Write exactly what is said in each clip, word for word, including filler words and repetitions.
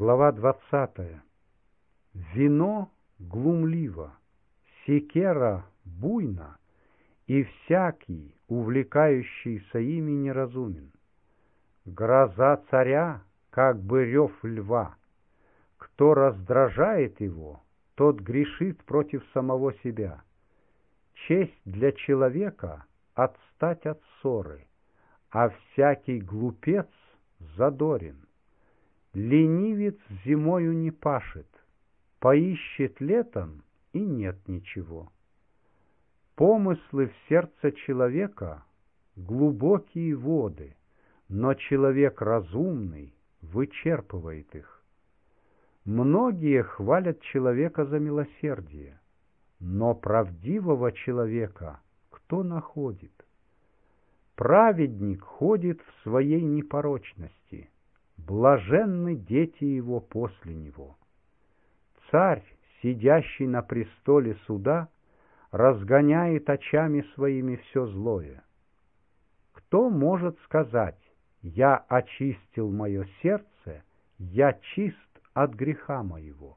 Глава двадцатая. Вино глумливо, секера буйна, и всякий, увлекающийся ими, неразумен. Гроза царя, как бы рев льва. Кто раздражает его, тот грешит против самого себя. Честь для человека — отстать от ссоры, а всякий глупец задорен. Ленивец зимою не пашет, поищет летом, и нет ничего. Помыслы в сердце человека — глубокие воды, но человек разумный вычерпывает их. Многие хвалят человека за милосердие, но правдивого человека кто находит? Праведник ходит в своей непорочности, блаженны дети его после него. Царь, сидящий на престоле суда, разгоняет очами своими все злое. Кто может сказать: «Я очистил мое сердце, я чист от греха моего»?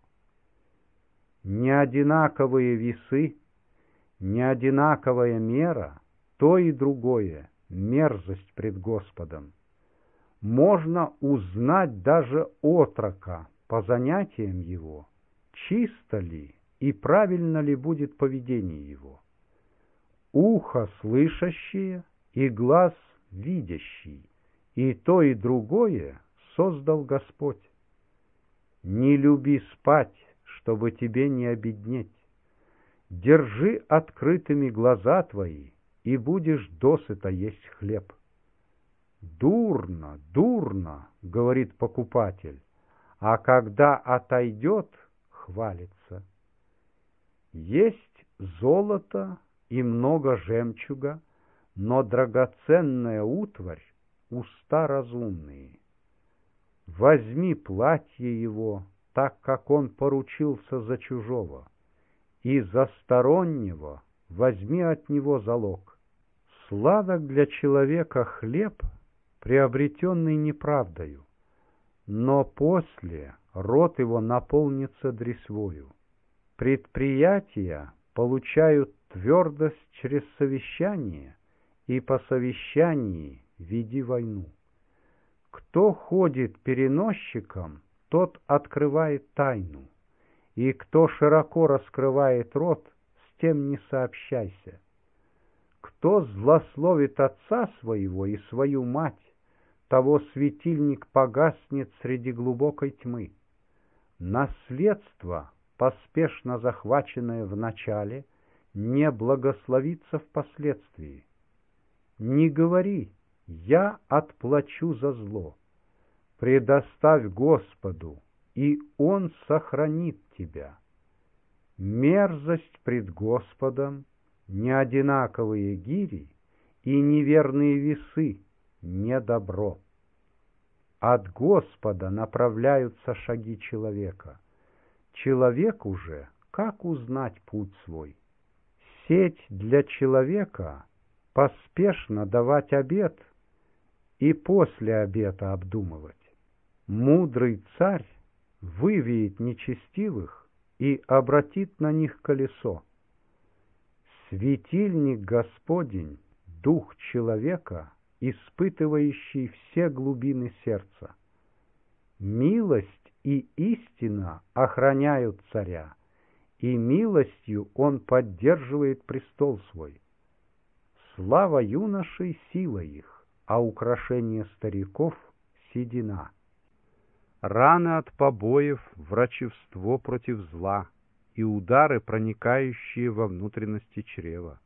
Неодинаковые весы, неодинаковая мера, то и другое — мерзость пред Господом. Можно узнать даже отрока по занятиям его, чисто ли и правильно ли будет поведение его. Ухо слышащее и глаз видящий, и то и другое создал Господь. Не люби спать, чтобы тебе не обеднеть. Держи открытыми глаза твои, и будешь досыта есть хлеб. «Дурно, дурно», — говорит покупатель, а когда отойдет, хвалится. Есть золото и много жемчуга, но драгоценная утварь — уста разумные. Возьми платье его, так как он поручился за чужого, и за стороннего возьми от него залог. Сладок для человека хлеб, приобретенный неправдою, но после рот его наполнится дресвою. Предприятия получают твердость через совещание, и по совещании веди войну. Кто ходит переносчиком, тот открывает тайну, и кто широко раскрывает рот, с тем не сообщайся. Кто злословит отца своего и свою мать, того светильник погаснет среди глубокой тьмы. Наследство, поспешно захваченное в начале, не благословится впоследствии. Не говори: «Я отплачу за зло». Предоставь Господу, и Он сохранит тебя. Мерзость пред Господом, неодинаковые гири и неверные весы — не добро. От Господа направляются шаги человека. Человек уже, как узнать путь свой? Сеть для человека — поспешно давать обет и после обета обдумывать. Мудрый царь вывеет нечестивых и обратит на них колесо. Светильник Господень — дух человека, испытывающий все глубины сердца. Милость и истина охраняют царя, и милостью он поддерживает престол свой. Слава юношей — сила их, а украшение стариков — седина. Раны от побоев — врачевство против зла, и удары, проникающие во внутренности чрева.